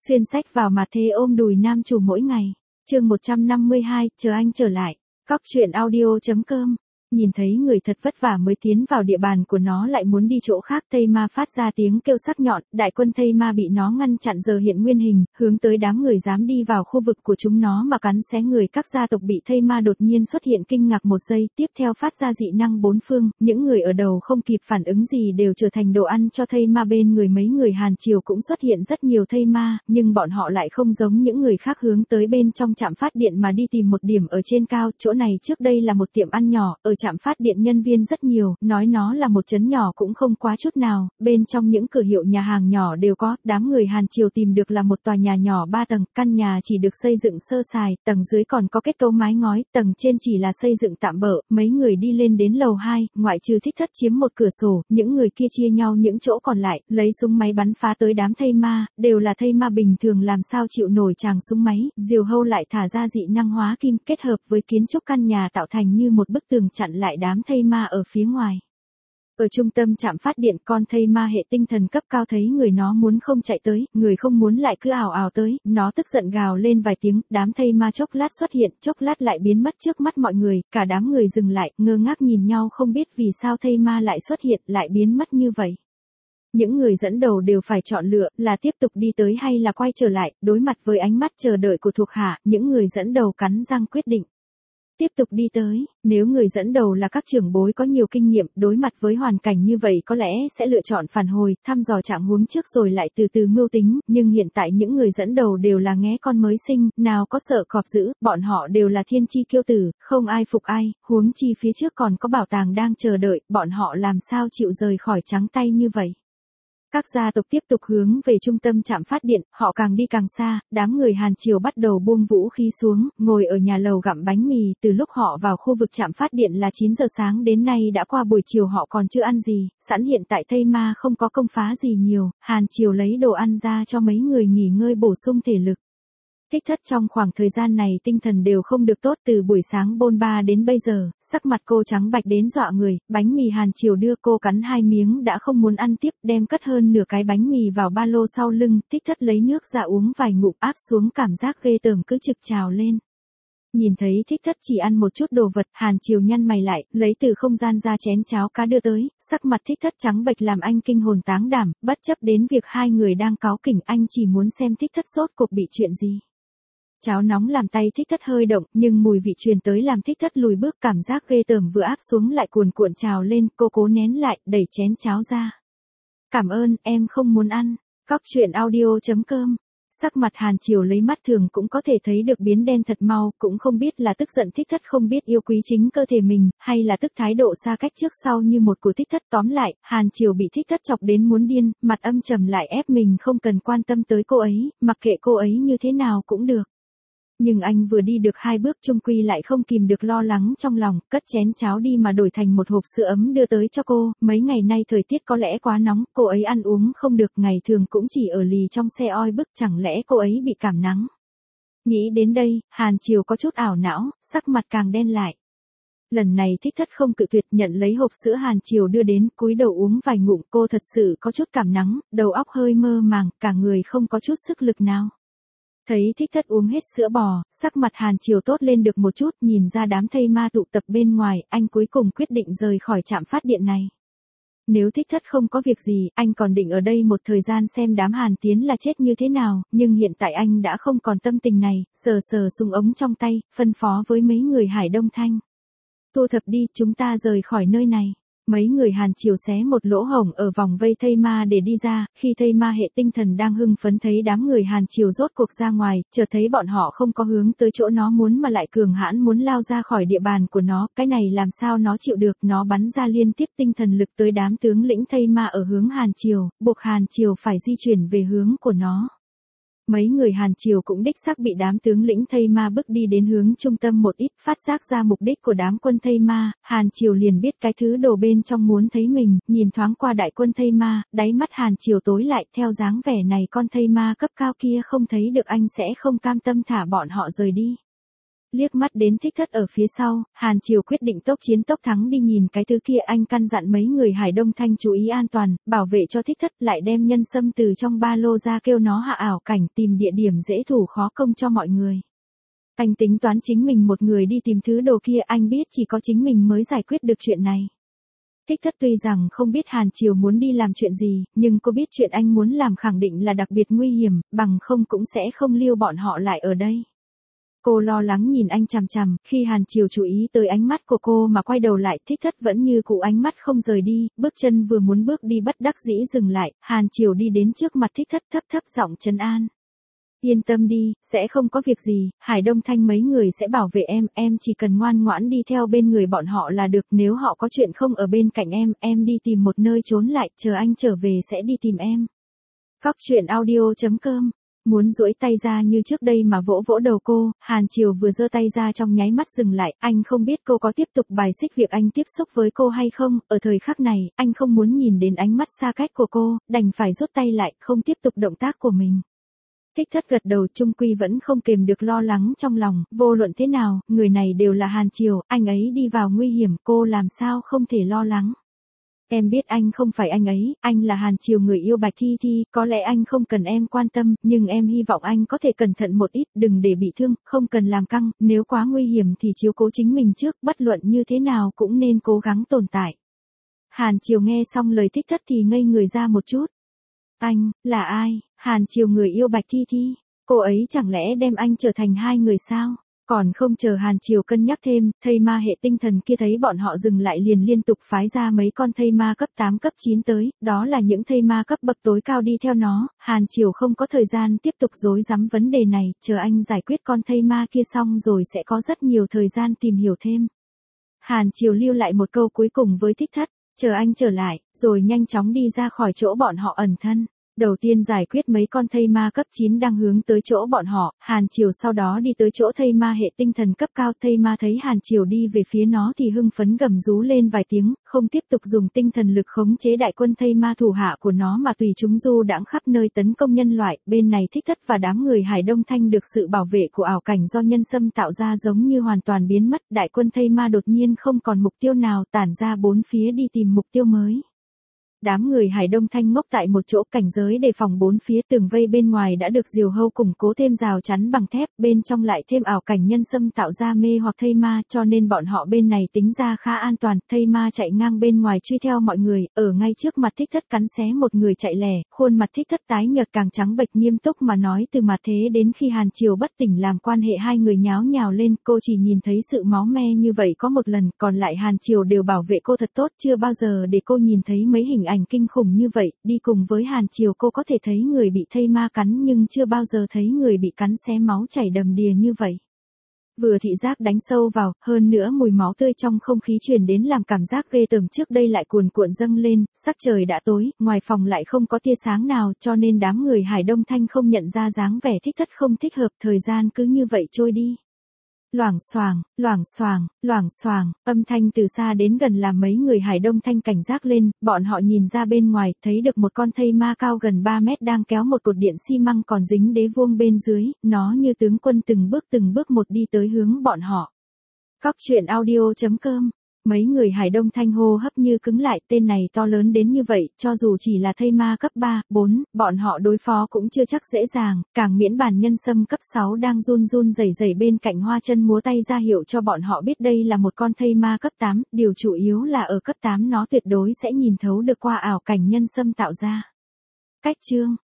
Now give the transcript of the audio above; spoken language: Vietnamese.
Xuyên sách vào mặt thế ôm đùi nam chủ mỗi ngày. Chương 152, chờ anh trở lại. Cóc truyện audio.com. Nhìn thấy người thật vất vả mới tiến vào địa bàn của nó lại muốn đi chỗ khác, thây ma phát ra tiếng kêu sắc nhọn, đại quân thây ma bị nó ngăn chặn giờ hiện nguyên hình, hướng tới đám người dám đi vào khu vực của chúng nó mà cắn xé người. Các gia tộc bị thây ma đột nhiên xuất hiện kinh ngạc một giây, tiếp theo phát ra dị năng bốn phương, những người ở đầu không kịp phản ứng gì đều trở thành đồ ăn cho thây ma. Bên người mấy người Hàn Triều cũng xuất hiện rất nhiều thây ma, nhưng bọn họ lại không giống những người khác hướng tới bên trong trạm phát điện mà đi tìm một điểm ở trên cao. Chỗ này trước đây là một tiệm ăn nhỏ, ở trạm phát điện nhân viên rất nhiều, nói nó là một trấn nhỏ cũng không quá chút nào, bên trong những cửa hiệu nhà hàng nhỏ đều có. Đám người Hàn Triều tìm được là một tòa nhà nhỏ 3 tầng, căn nhà chỉ được xây dựng sơ sài, tầng dưới còn có kết cấu mái ngói, tầng trên chỉ là xây dựng tạm bợ. Mấy người đi lên đến lầu 2, ngoại trừ Thích Thất chiếm một cửa sổ, những người kia chia nhau những chỗ còn lại, lấy súng máy bắn phá tới đám thây ma, đều là thây ma bình thường làm sao chịu nổi tràng súng máy. Diều Hâu lại thả ra dị năng hóa kim kết hợp với kiến trúc căn nhà tạo thành như một bức tường chặn lại đám thây ma ở phía ngoài. Ở trung tâm trạm phát điện, con thây ma hệ tinh thần cấp cao thấy người nó muốn không chạy tới, người không muốn lại cứ ảo ảo tới, nó tức giận gào lên vài tiếng, đám thây ma chốc lát xuất hiện, chốc lát lại biến mất trước mắt mọi người, cả đám người dừng lại, ngơ ngác nhìn nhau không biết vì sao thây ma lại xuất hiện, lại biến mất như vậy. Những người dẫn đầu đều phải chọn lựa, là tiếp tục đi tới hay là quay trở lại. Đối mặt với ánh mắt chờ đợi của thuộc hạ, những người dẫn đầu cắn răng quyết định tiếp tục đi tới. Nếu người dẫn đầu là các trưởng bối có nhiều kinh nghiệm, đối mặt với hoàn cảnh như vậy có lẽ sẽ lựa chọn phản hồi, thăm dò trạng huống trước rồi lại từ từ mưu tính, nhưng hiện tại những người dẫn đầu đều là nghé con mới sinh, nào có sợ cọp dữ, bọn họ đều là thiên chi kiêu tử, không ai phục ai, huống chi phía trước còn có bảo tàng đang chờ đợi, bọn họ làm sao chịu rời khỏi trắng tay như vậy. Các gia tộc tiếp tục hướng về trung tâm trạm phát điện, họ càng đi càng xa, đám người Hàn Triều bắt đầu buông vũ khí xuống, ngồi ở nhà lầu gặm bánh mì. Từ lúc họ vào khu vực trạm phát điện là 9 giờ sáng đến nay đã qua buổi chiều họ còn chưa ăn gì, sẵn hiện tại thây ma không có công phá gì nhiều, Hàn Triều lấy đồ ăn ra cho mấy người nghỉ ngơi bổ sung thể lực. Thích Thất trong khoảng thời gian này tinh thần đều không được tốt, từ buổi sáng bôn ba đến bây giờ, sắc mặt cô trắng bạch đến dọa người, bánh mì Hàn Triều đưa cô cắn 2 miếng đã không muốn ăn tiếp, đem cất hơn nửa cái bánh mì vào ba lô sau lưng. Thích Thất lấy nước ra uống vài ngụm áp xuống cảm giác ghê tởm cứ trực trào lên. Nhìn thấy Thích Thất chỉ ăn một chút đồ vật, Hàn Triều nhăn mày lại, lấy từ không gian ra chén cháo cá đưa tới, sắc mặt Thích Thất trắng bệch làm anh kinh hồn táng đảm, bất chấp đến việc hai người đang cáu kỉnh, anh chỉ muốn xem Thích Thất sốt cuộc bị chuyện gì. Cháo nóng làm tay Thích Thất hơi động, nhưng mùi vị truyền tới làm Thích Thất lùi bước, cảm giác ghê tởm vừa áp xuống lại cuồn cuộn trào lên, cô cố nén lại, đẩy chén cháo ra. Cảm ơn, em không muốn ăn. Cóc truyện audio.com. Sắc mặt Hàn Triều lấy mắt thường cũng có thể thấy được biến đen thật mau, cũng không biết là tức giận Thích Thất không biết yêu quý chính cơ thể mình, hay là tức thái độ xa cách trước sau như một của Thích Thất. Tóm lại, Hàn Triều bị Thích Thất chọc đến muốn điên, mặt âm trầm lại ép mình không cần quan tâm tới cô ấy, mặc kệ cô ấy như thế nào cũng được. Nhưng anh vừa đi được 2 bước chung quy lại không kìm được lo lắng trong lòng, cất chén cháo đi mà đổi thành một hộp sữa ấm đưa tới cho cô. Mấy ngày nay thời tiết có lẽ quá nóng, cô ấy ăn uống không được, ngày thường cũng chỉ ở lì trong xe oi bức, chẳng lẽ cô ấy bị cảm nắng. Nghĩ đến đây, Hàn Triều có chút ảo não, sắc mặt càng đen lại. Lần này Thích Thất không cự tuyệt, nhận lấy hộp sữa Hàn Triều đưa đến, cúi đầu uống vài ngụm. Cô thật sự có chút cảm nắng, đầu óc hơi mơ màng, cả người không có chút sức lực nào. Thấy Thích Thất uống hết sữa bò, sắc mặt Hàn Triều tốt lên được một chút, nhìn ra đám thây ma tụ tập bên ngoài, anh cuối cùng quyết định rời khỏi trạm phát điện này. Nếu Thích Thất không có việc gì, anh còn định ở đây một thời gian xem đám Hàn Tiến là chết như thế nào, nhưng hiện tại anh đã không còn tâm tình này, sờ sờ súng ống trong tay, phân phó với mấy người Hải Đông Thanh. Thu thập đi, chúng ta rời khỏi nơi này. Mấy người Hàn Triều xé một lỗ hổng ở vòng vây thây ma để đi ra, khi thây ma hệ tinh thần đang hưng phấn thấy đám người Hàn Triều rốt cuộc ra ngoài, chợt thấy bọn họ không có hướng tới chỗ nó muốn mà lại cường hãn muốn lao ra khỏi địa bàn của nó, cái này làm sao nó chịu được, nó bắn ra liên tiếp tinh thần lực tới đám tướng lĩnh thây ma ở hướng Hàn Triều, buộc Hàn Triều phải di chuyển về hướng của nó. Mấy người Hàn Triều cũng đích xác bị đám tướng lĩnh thây ma bước đi đến hướng trung tâm một ít, phát giác ra mục đích của đám quân thây ma, Hàn Triều liền biết cái thứ đồ bên trong muốn thấy mình, nhìn thoáng qua đại quân thây ma, đáy mắt Hàn Triều tối lại, theo dáng vẻ này con thây ma cấp cao kia không thấy được anh sẽ không cam tâm thả bọn họ rời đi. Liếc mắt đến Thích Thất ở phía sau, Hàn Triều quyết định tốc chiến tốc thắng đi nhìn cái thứ kia. Anh căn dặn mấy người Hải Đông Thanh chú ý an toàn, bảo vệ cho Thích Thất, lại đem nhân sâm từ trong ba lô ra kêu nó hạ ảo cảnh tìm địa điểm dễ thủ khó công cho mọi người. Anh tính toán chính mình một người đi tìm thứ đồ kia, anh biết chỉ có chính mình mới giải quyết được chuyện này. Thích Thất tuy rằng không biết Hàn Triều muốn đi làm chuyện gì, nhưng cô biết chuyện anh muốn làm khẳng định là đặc biệt nguy hiểm, bằng không cũng sẽ không lưu bọn họ lại ở đây. Cô lo lắng nhìn anh chằm chằm, khi Hàn Triều chú ý tới ánh mắt của cô mà quay đầu lại, Thích Thất vẫn như cũ ánh mắt không rời đi, bước chân vừa muốn bước đi bất đắc dĩ dừng lại, Hàn Triều đi đến trước mặt Thích Thất thấp thấp giọng trấn an. Yên tâm đi, sẽ không có việc gì, Hải Đông Thanh mấy người sẽ bảo vệ em chỉ cần ngoan ngoãn đi theo bên người bọn họ là được, nếu họ có chuyện không ở bên cạnh em đi tìm một nơi trốn lại, chờ anh trở về sẽ đi tìm em. Cóc truyện audio.com. Muốn duỗi tay ra như trước đây mà vỗ vỗ đầu cô, Hàn Triều vừa giơ tay ra trong nháy mắt dừng lại, anh không biết cô có tiếp tục bài xích việc anh tiếp xúc với cô hay không, ở thời khắc này, anh không muốn nhìn đến ánh mắt xa cách của cô, đành phải rút tay lại, không tiếp tục động tác của mình. Thích Thất gật đầu, chung quy vẫn không kềm được lo lắng trong lòng, vô luận thế nào, người này đều là Hàn Triều, anh ấy đi vào nguy hiểm, cô làm sao không thể lo lắng. Em biết anh không phải anh ấy, anh là Hàn Triều người yêu Bạch Thi Thi, có lẽ anh không cần em quan tâm, nhưng em hy vọng anh có thể cẩn thận một ít, đừng để bị thương, không cần làm căng, nếu quá nguy hiểm thì chiếu cố chính mình trước, bất luận như thế nào cũng nên cố gắng tồn tại. Hàn Triều nghe xong lời Thích Thất thì ngây người ra một chút. Anh, là ai? Hàn Triều người yêu Bạch Thi Thi, cô ấy chẳng lẽ đem anh trở thành hai người sao? Còn không chờ Hàn Triều cân nhắc thêm, thây ma hệ tinh thần kia thấy bọn họ dừng lại liền liên tục phái ra mấy con thây ma cấp 8 cấp 9 tới, đó là những thây ma cấp bậc tối cao đi theo nó, Hàn Triều không có thời gian tiếp tục rối rắm vấn đề này, chờ anh giải quyết con thây ma kia xong rồi sẽ có rất nhiều thời gian tìm hiểu thêm. Hàn Triều lưu lại một câu cuối cùng với Thích Thất, chờ anh trở lại, rồi nhanh chóng đi ra khỏi chỗ bọn họ ẩn thân. Đầu tiên giải quyết mấy con thây ma cấp 9 đang hướng tới chỗ bọn họ, Hàn Triều sau đó đi tới chỗ thây ma hệ tinh thần cấp cao. Thây ma thấy Hàn Triều đi về phía nó thì hưng phấn gầm rú lên vài tiếng, không tiếp tục dùng tinh thần lực khống chế đại quân thây ma thủ hạ của nó mà tùy chúng du đãng khắp nơi tấn công nhân loại. Bên này Thích Thất và đám người Hải Đông Thanh được sự bảo vệ của ảo cảnh do nhân sâm tạo ra giống như hoàn toàn biến mất, đại quân thây ma đột nhiên không còn mục tiêu nào, tản ra bốn phía đi tìm mục tiêu mới. Đám người Hải Đông Thanh ngốc tại một chỗ, cảnh giới đề phòng bốn phía, tường vây bên ngoài đã được diều hâu củng cố thêm rào chắn bằng thép, bên trong lại thêm ảo cảnh nhân sâm tạo ra mê hoặc thây ma, cho nên bọn họ bên này tính ra khá an toàn. Thây ma chạy ngang bên ngoài truy theo mọi người, ở ngay trước mặt Thích Thất cắn xé một người chạy lẻ, khuôn mặt Thích Thất tái nhợt càng trắng bệch, nghiêm túc mà nói, từ mặt thế đến khi Hàn Triều bất tỉnh làm quan hệ hai người nháo nhào lên, cô chỉ nhìn thấy sự máu me như vậy có một lần, còn lại Hàn Triều đều bảo vệ cô thật tốt, chưa bao giờ để cô nhìn thấy mấy hình ảnh kinh khủng như vậy. Đi cùng với Hàn Triều cô có thể thấy người bị thây ma cắn nhưng chưa bao giờ thấy người bị cắn xé máu chảy đầm đìa như vậy. Vừa thị giác đánh sâu vào, hơn nữa mùi máu tươi trong không khí truyền đến làm cảm giác ghê tởm trước đây lại cuồn cuộn dâng lên. Sắc trời đã tối, ngoài phòng lại không có tia sáng nào, cho nên đám người Hải Đông Thanh không nhận ra dáng vẻ Thích Thất không thích hợp. Thời gian cứ như vậy trôi đi. Loảng xoảng, loảng xoảng, loảng xoảng, âm thanh từ xa đến gần làm mấy người Hải Đông Thanh cảnh giác lên, bọn họ nhìn ra bên ngoài, thấy được một con thây ma cao gần 3 mét đang kéo một cột điện xi măng còn dính đế vuông bên dưới, nó như tướng quân từng bước một đi tới hướng bọn họ. Cóc truyện audio.com. Mấy người Hải Đông Thanh hô hấp như cứng lại, tên này to lớn đến như vậy, cho dù chỉ là thây ma cấp 3, 4, bọn họ đối phó cũng chưa chắc dễ dàng, càng miễn bản nhân sâm cấp 6 đang run run rẩy rẩy bên cạnh hoa chân múa tay ra hiệu cho bọn họ biết đây là một con thây ma cấp 8, điều chủ yếu là ở cấp 8 nó tuyệt đối sẽ nhìn thấu được qua ảo cảnh nhân sâm tạo ra. Cách chương